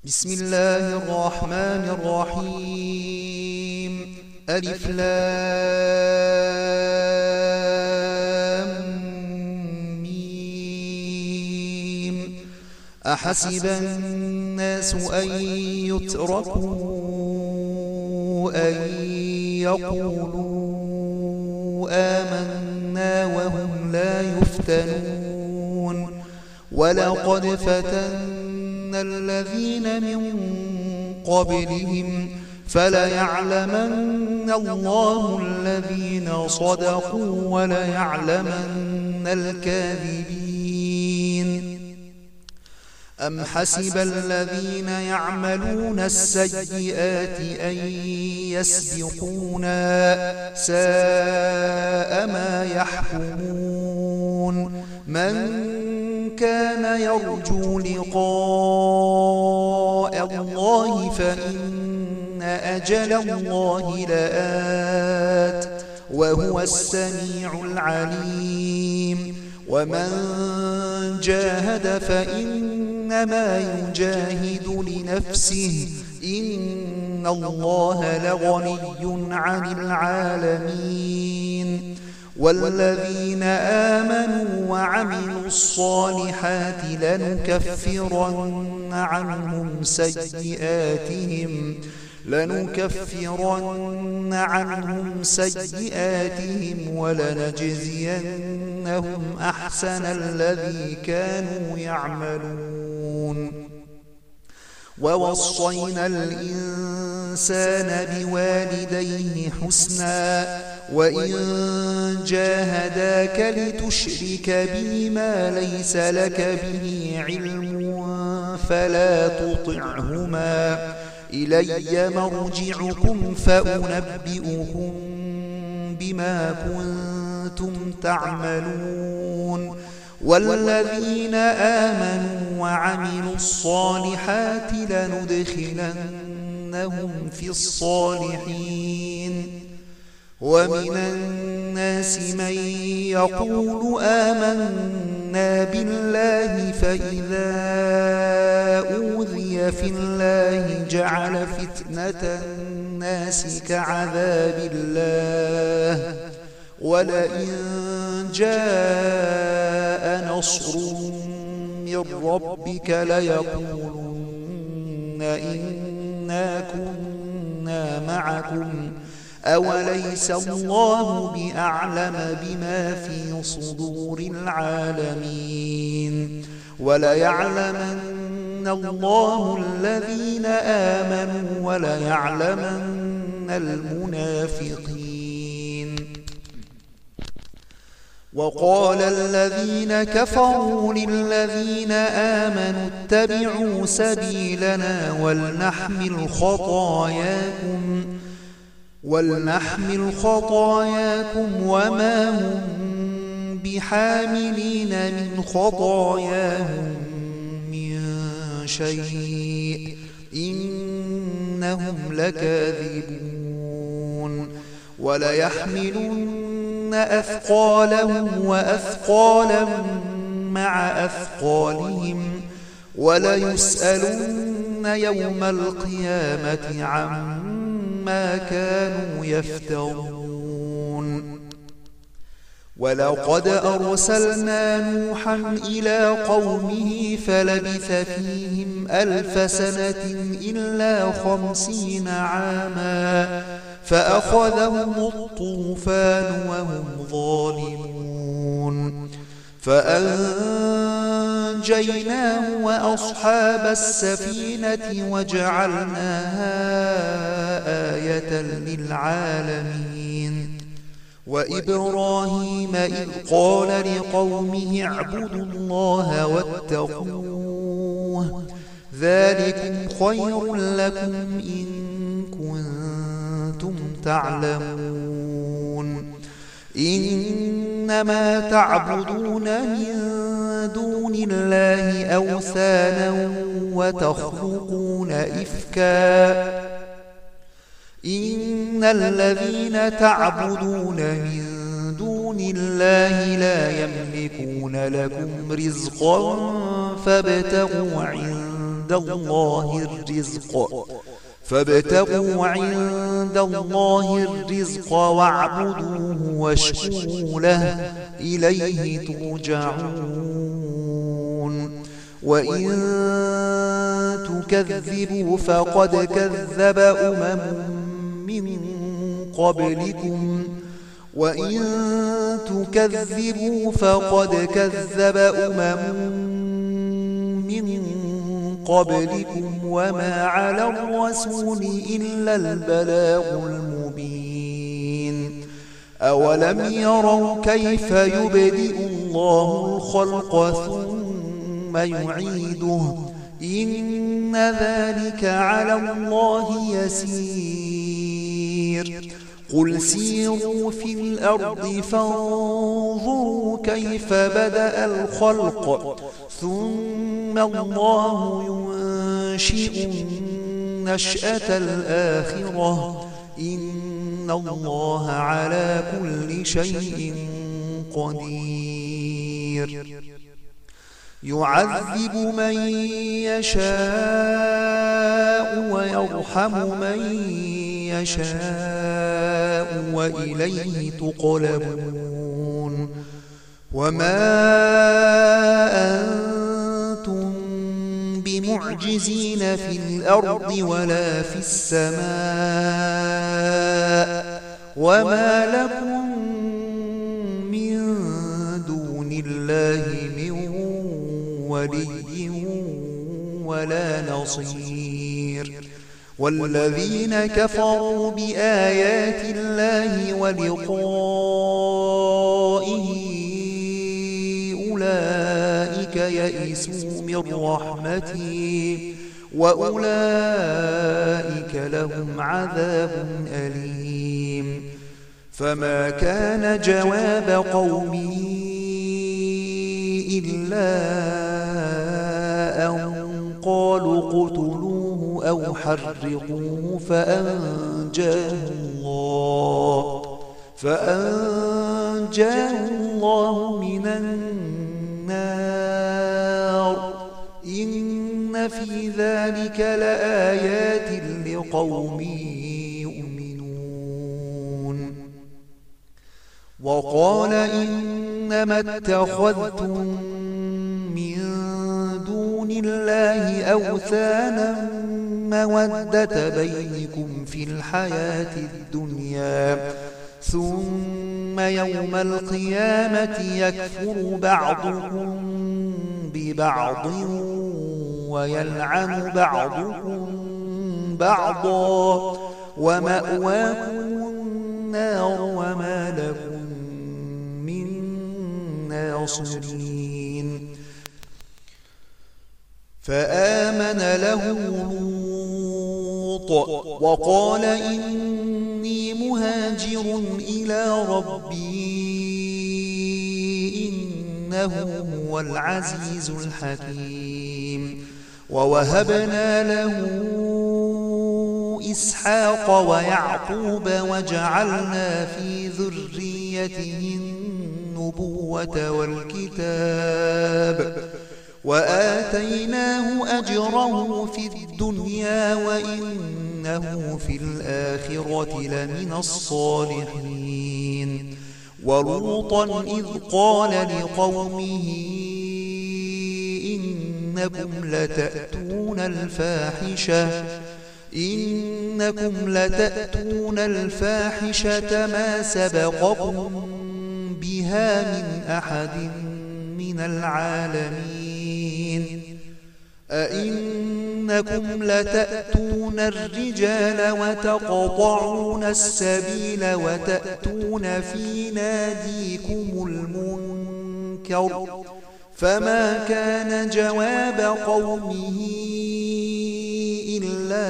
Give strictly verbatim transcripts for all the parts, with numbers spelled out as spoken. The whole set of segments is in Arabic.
بسم الله الرحمن الرحيم. ألف لام ميم. أحسب الناس أن يتركوا أن يقولوا آمنا وهم لا يفتنون. ولقد فتنا الذين من قبلهم فليعلمن الله الذين صدقوا وليعلمن الكاذبين. أم حسب الذين يعملون السيئات أن يسبقونا ساء ما يحكمون. من كان يرجو لقاء الله فإن أجل الله لآت وهو السميع العليم. ومن جاهد فإنما يجاهد لنفسه إن الله لغني عن العالمين. والذين آمنوا وعملوا الصالحات لنكفرن عنهم سيئاتهم لنكفرن عنهم سيئاتهم ولنجزينهم أحسن الذي كانوا يعملون. ووصينا الإنسان بوالديه حسنا وإن جاهداك لتشرك بي ما ليس لك به علم فلا تطعهما إلي مرجعكم فأنبئكم بما كنتم تعملون. والذين آمنوا وعملوا الصالحات لندخلنهم في الصالحين. ومن الناس من يقول آمنا بالله فإذا أوذي في الله جعل فتنة الناس كعذاب الله ولئن جاء نصر من ربك ليقولن إنا كنا معكم أوليس الله بأعلم بما في صدور العالمين. وليعلمن الله الذين آمنوا وليعلمن المنافقين. وقال الذين كفروا للذين آمنوا اتبعوا سبيلنا ولنحمل خطاياكم ولنحمل خطاياكم وما هم بحاملين من خطاياهم من شيء إنهم لكاذبون. وليحملن أثقالهم وأثقالا مع أثقالهم وليسألن يوم القيامة عما كانوا يفترون. ولقد أرسلنا نوحا إلى قومه فلبث فيهم ألف سنة إلا خمسين عاما فأخذهم الطوفان وهم ظالمون. فأنجيناه وأصحاب السفينة وجعلناها آية للعالمين. وإبراهيم إذ قال لقومه اعبدوا الله واتقوه ذلكم خير لكم إن كنتم تعلمون. إنما تعبدون من دون الله أوثانا وتخلقون إفكا إن الذين تعبدون من دون الله لا يملكون لكم رزقا فابتغوا عند عند الله الرزق فابتغوا عند الله الرزق واعبدوه واشكروا له إليه ترجعون وإن تكذبوا فقد كذب أمم من قبلكم وإن تكذبوا فقد كذب أمم من قبلكم وما على الرسول إلا البلاغ المبين أولم يروا كيف يبدئ الله الخلق ثم يعيده إن ذلك على الله يسير قل سيروا في الأرض فانظروا كيف بدأ الخلق ثم الله ينشئ النشأة الآخرة إن الله على كل شيء قدير يعذب من يشاء ويرحم من يشاء وإليه تقلبون وما أنتم بمعجزين في الأرض ولا في السماء وما لكم من دون الله من ولي ولا نصير والذين كفروا بآيات الله ولقائه أولئك يئسوا من رحمتي وأولئك لهم عذاب أليم فما كان جواب قومه إلا أن قالوا اقتلوه أو حرقوه فأنجاه الله فأنجاه الله من النار إن في ذلك لآيات لقوم يؤمنون وقال إنما اتخذتم من دون الله أوثانا مودة بينكم في الحياة الدنيا ثم يوم القيامة يكفر بعضكم ببعض ويلعن بعضكم بعضا ومأواكم النار وما لكم من ناصرين فآمن له لوط وقال إني مهاجر إلى ربي إنه هو العزيز الحكيم ووهبنا له إسحاق ويعقوب وجعلنا في ذريته النبوة والكتاب وآتيناه أجره في الدنيا وإنه في الآخرة لمن الصالحين ولوطا إذ قال لقومه إنكم لتأتون الفاحشة إنكم لتأتون الفاحشة ما سبقكم بها من أحد من العالمين أئنكم لتأتون الرجال وتقطعون السبيل وتأتون في ناديكم المنكر فما كان جواب قومه إلا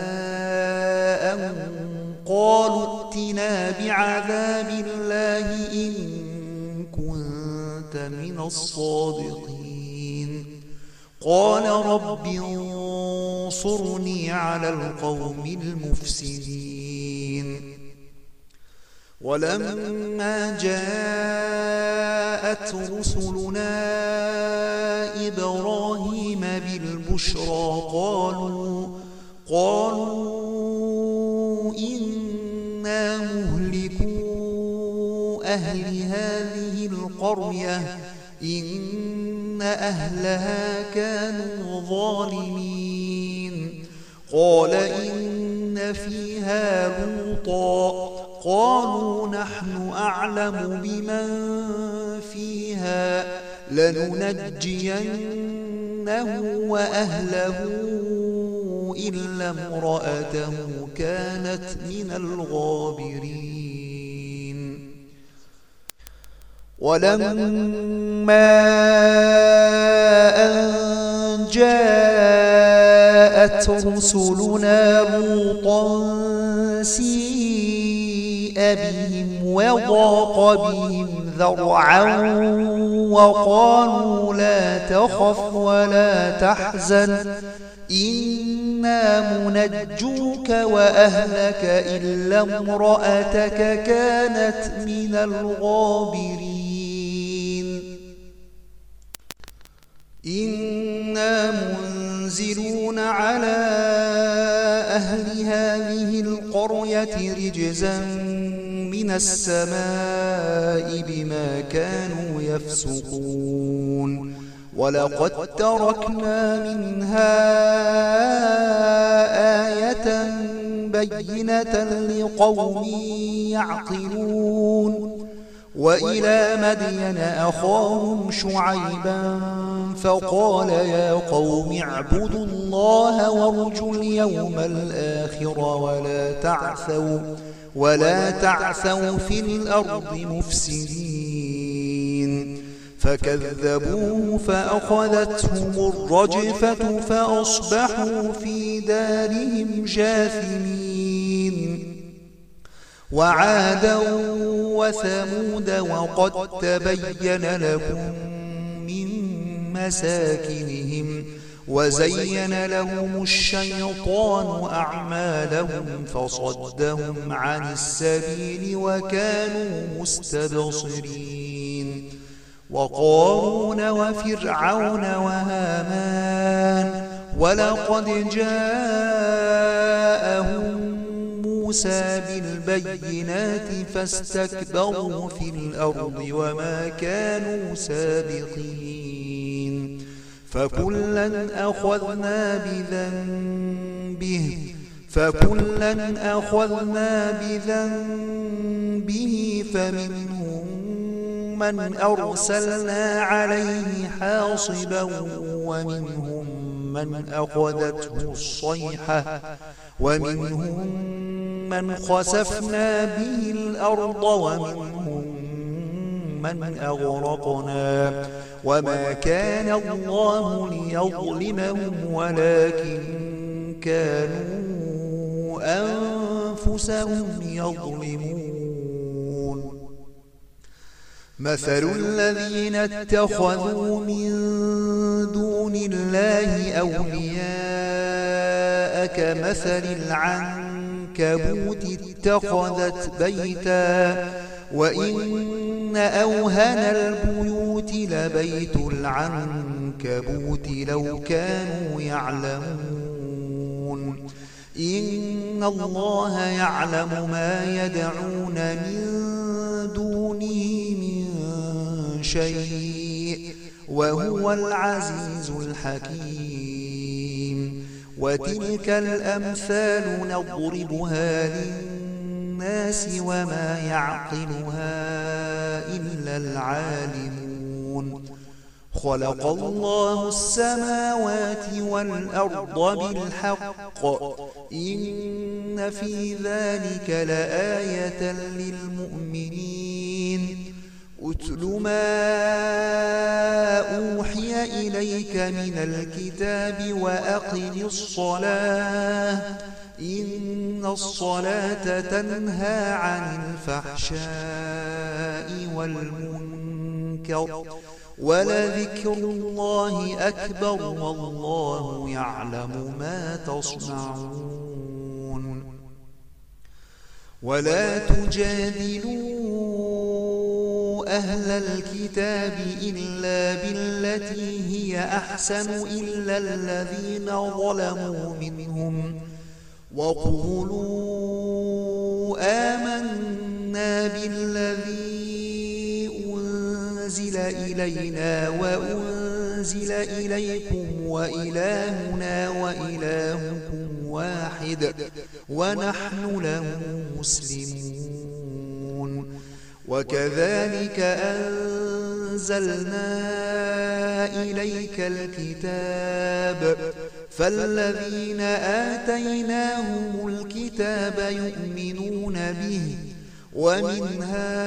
أن قالوا ائتنا بعذاب الله إن كنت من الصادقين قال رب انصرني على القوم المفسدين ولما جاءت رسلنا إبراهيم بالبشرى بالبشرى قالوا قالوا إنا مهلكو أهل هذه القرية إن أهلها كانوا ظالمين. قال إن فيها لوطا قالوا نحن أعلم بمن فيها لننجينه وأهله إلا امرأته كانت من الغابرين. ولما أن جاءت رسلنا لوطا سيء بهم وضاق بهم ذرعا وقالوا لا تخف ولا تحزن إنا منجوك وأهلك إلا امرأتك كانت من الغابرين. إنا منزلون على أهل هذه القرية رجزا من السماء بما كانوا يفسقون. ولقد تركنا منها آية بينة لقوم يعقلون. وإلى مدين أخاهم شعيبا فقال يا قوم اعبدوا الله وارجوا اليوم الآخر ولا تعثوا ولا تعثوا في الأرض مفسدين. فكذبوه فأخذتهم الرجفة فأصبحوا في دارهم جاثمين. وعادا وثمود وقد تبين لكم من مساكنهم وزين لهم الشيطان أعمالهم فصدهم عن السبيل وكانوا مستبصرين. وقارون وفرعون وهامان ولقد جاءهم موسى بالبينات فاستكبروا في الأرض وما كانوا سابقين. فكلا أخذنا بذنبه فكلا أخذنا بذنبه فمنهم من أرسلنا عليه حاصبا ومنهم من أخذته الصيحة ومنهم من خسفنا به الأرض ومنهم من أغرقنا وما كان الله ليظلمهم ولكن كانوا أنفسهم يظلمون. مثل الذين اتخذوا من دون الله أولياء كمثل العنكبوت اتخذت بيتا وإن أوهن البيوت لبيت العنكبوت لو كانوا يعلمون. إن الله يعلم ما يدعون من دونه من شيء وهو العزيز الحكيم. وتلك الأمثال نضربها للناس وما يعقلها إلا العالمون. خلق الله السماوات والأرض بالحق إن في ذلك لآية للمؤمنين. أتل ما أوحي إليك من الكتاب وأقم الصلاة إن الصلاة تنهى عن الفحشاء والمنكر ولذكر الله أكبر والله يعلم ما تصنعون. ولا تجادلوا أهل الكتاب إلا بالتي هي أحسن إلا الذين ظلموا منهم وقولوا آمنا بالذي أنزل إلينا وأنزل إليكم وإلهنا وإلهكم واحد ونحن له مسلمون. وكذلك أنزلنا إليك الكتاب فالذين آتيناهم الكتاب يؤمنون به ومن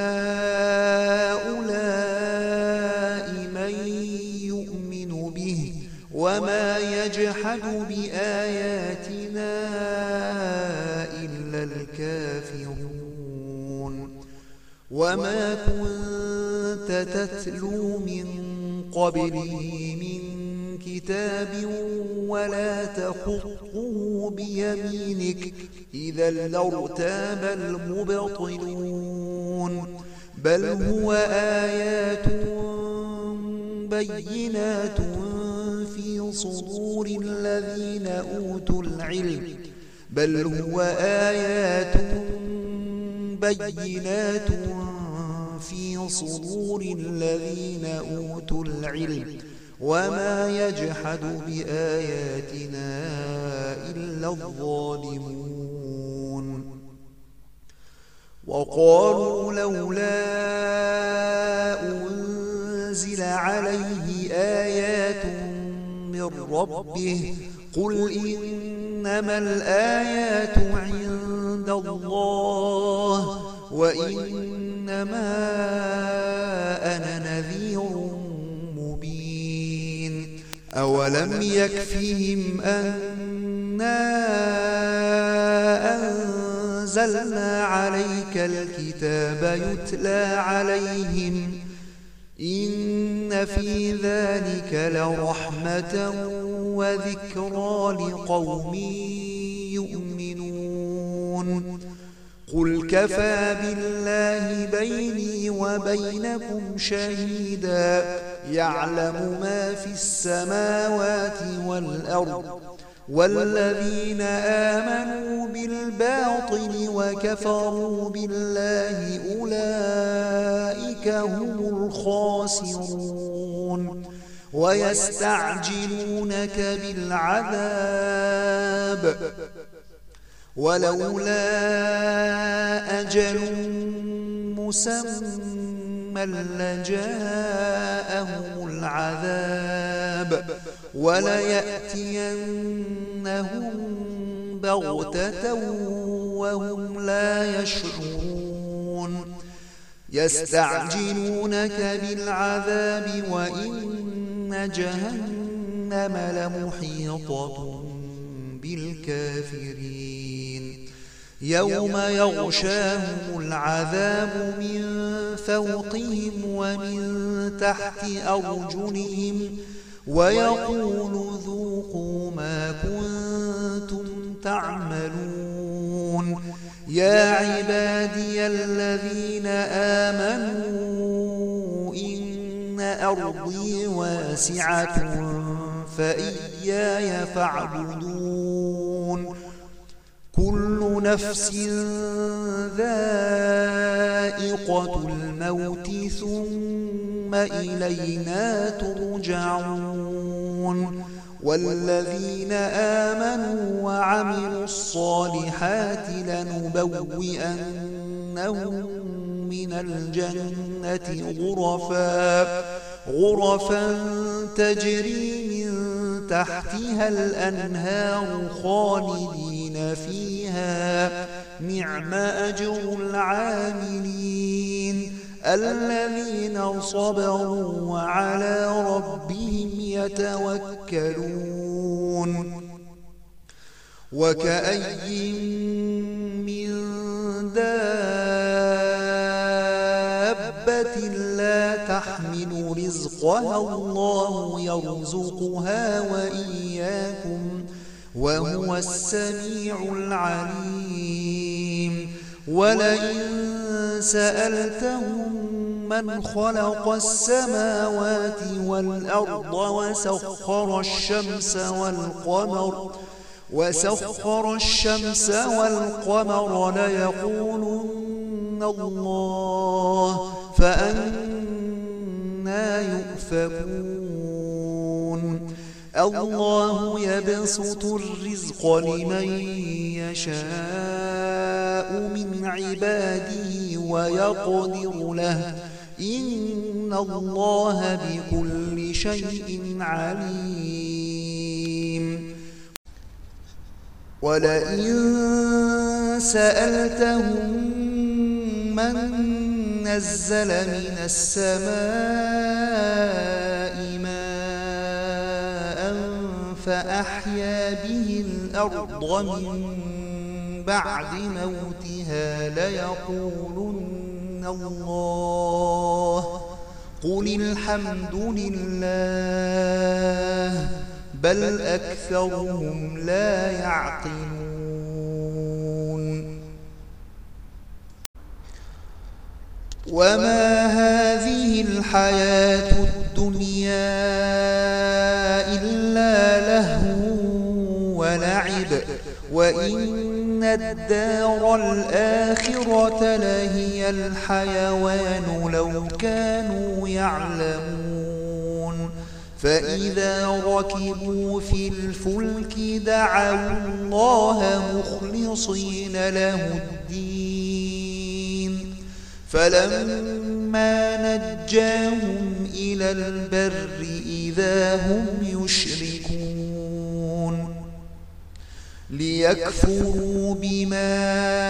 هؤلاء من يؤمن به وما يجحد بآياتنا إلا الكافرون. وما كنت تتلو من قبله من كتاب ولا تخطه بيمينك إذا لارتاب المبطلون. بل هو آيات بينات في صدور الذين أوتوا العلم بل هو آيات بينات في صدور الذين أوتوا العلم وما يجحد بآياتنا إلا الظالمون. وقالوا لولا أنزل عليه آيات من ربه قل إنما الآيات عند الله وإنما أنا نذير مبين. أولم يكفهم أنا أنزلنا عليك الكتاب يتلى عليهم إن في ذلك لرحمة وذكرى لقوم يؤمنون. قل كفى بالله بيني وبينكم شهيدا يعلم ما في السماوات والأرض والذين آمنوا بالباطل وكفروا بالله أولئك هم الخاسرون. ويستعجلونك بالعذاب ولولا أجل مسمى لجاءهم العذاب وليأتينهم بغتة وهم لا يشعرون. يستعجلونك بالعذاب وإن جهنم لمحيطة بالكافرين. يوم يغشاهم العذاب من فوقهم ومن تحت أرجلهم ويقول ذوقوا ما كنتم تعملون. يا عبادي الذين آمنوا إن أرضي واسعة فإياي فاعبدون. كل نفس ذائقة الموت ثم إلينا ترجعون. والذين آمنوا وعملوا الصالحات لنبوئنهم من الجنة غرفا غرفا تجري من تحتها الأنهار خالدين فيها نعم أجر العاملين الذين صبروا وعلى ربهم يتوكلون. وكأي من دابة لا تحمل رزقها الله يرزقها وإياكم وهو السميع العليم. ولئن سألتهم من خلق السماوات والأرض وسخر الشمس والقمر وسخر الشمس والقمر ليقولن الله فأنى يؤفكون الله يبسط الرزق لمن يشاء من عباده ويقدر له إن الله بكل شيء عليم ولئن سألتهم من نزل من السماء ماء فأحيا به الأرض من بعد موتها ليقولن الله قل الحمد لله بل أكثرهم لا يعقلون وما هذه الحياة الدنيا إلا لهو ولعب وإن الدار الآخرة لهي الحيوان لو كانوا يعلمون فإذا ركبوا في الفلك دعوا الله مخلصين له الدين فلما نجاهم إلى البر إذا هم يشركون ليكفروا بما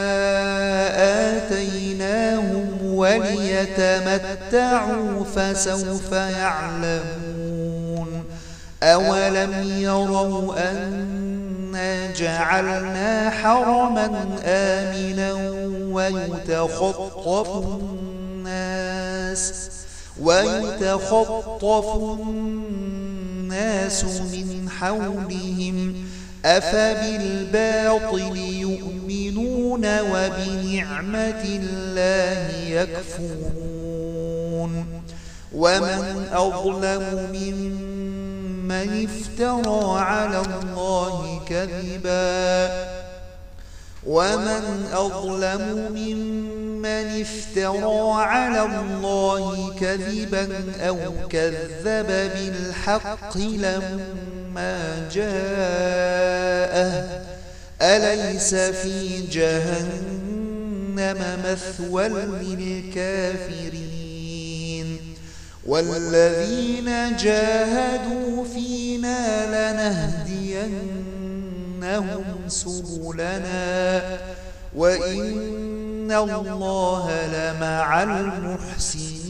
آتيناهم وليتمتعوا فسوف يعلمون أولم يروا أنا جعلنا حرما آمنا ويتخطف الناس ويتخطف الناس من حولهم أفبالباطل يؤمنون وبنعمة الله يكفرون ومن أظلم ممن افترى على الله كذبا ومن أظلم ممن افترى على الله كذبا أو كذب بالحق لما جاءه أليس في جهنم مثوى للكافرين والذين جاهدوا فينا لنهدينهم سبلنا وإن الله لمع المحسنين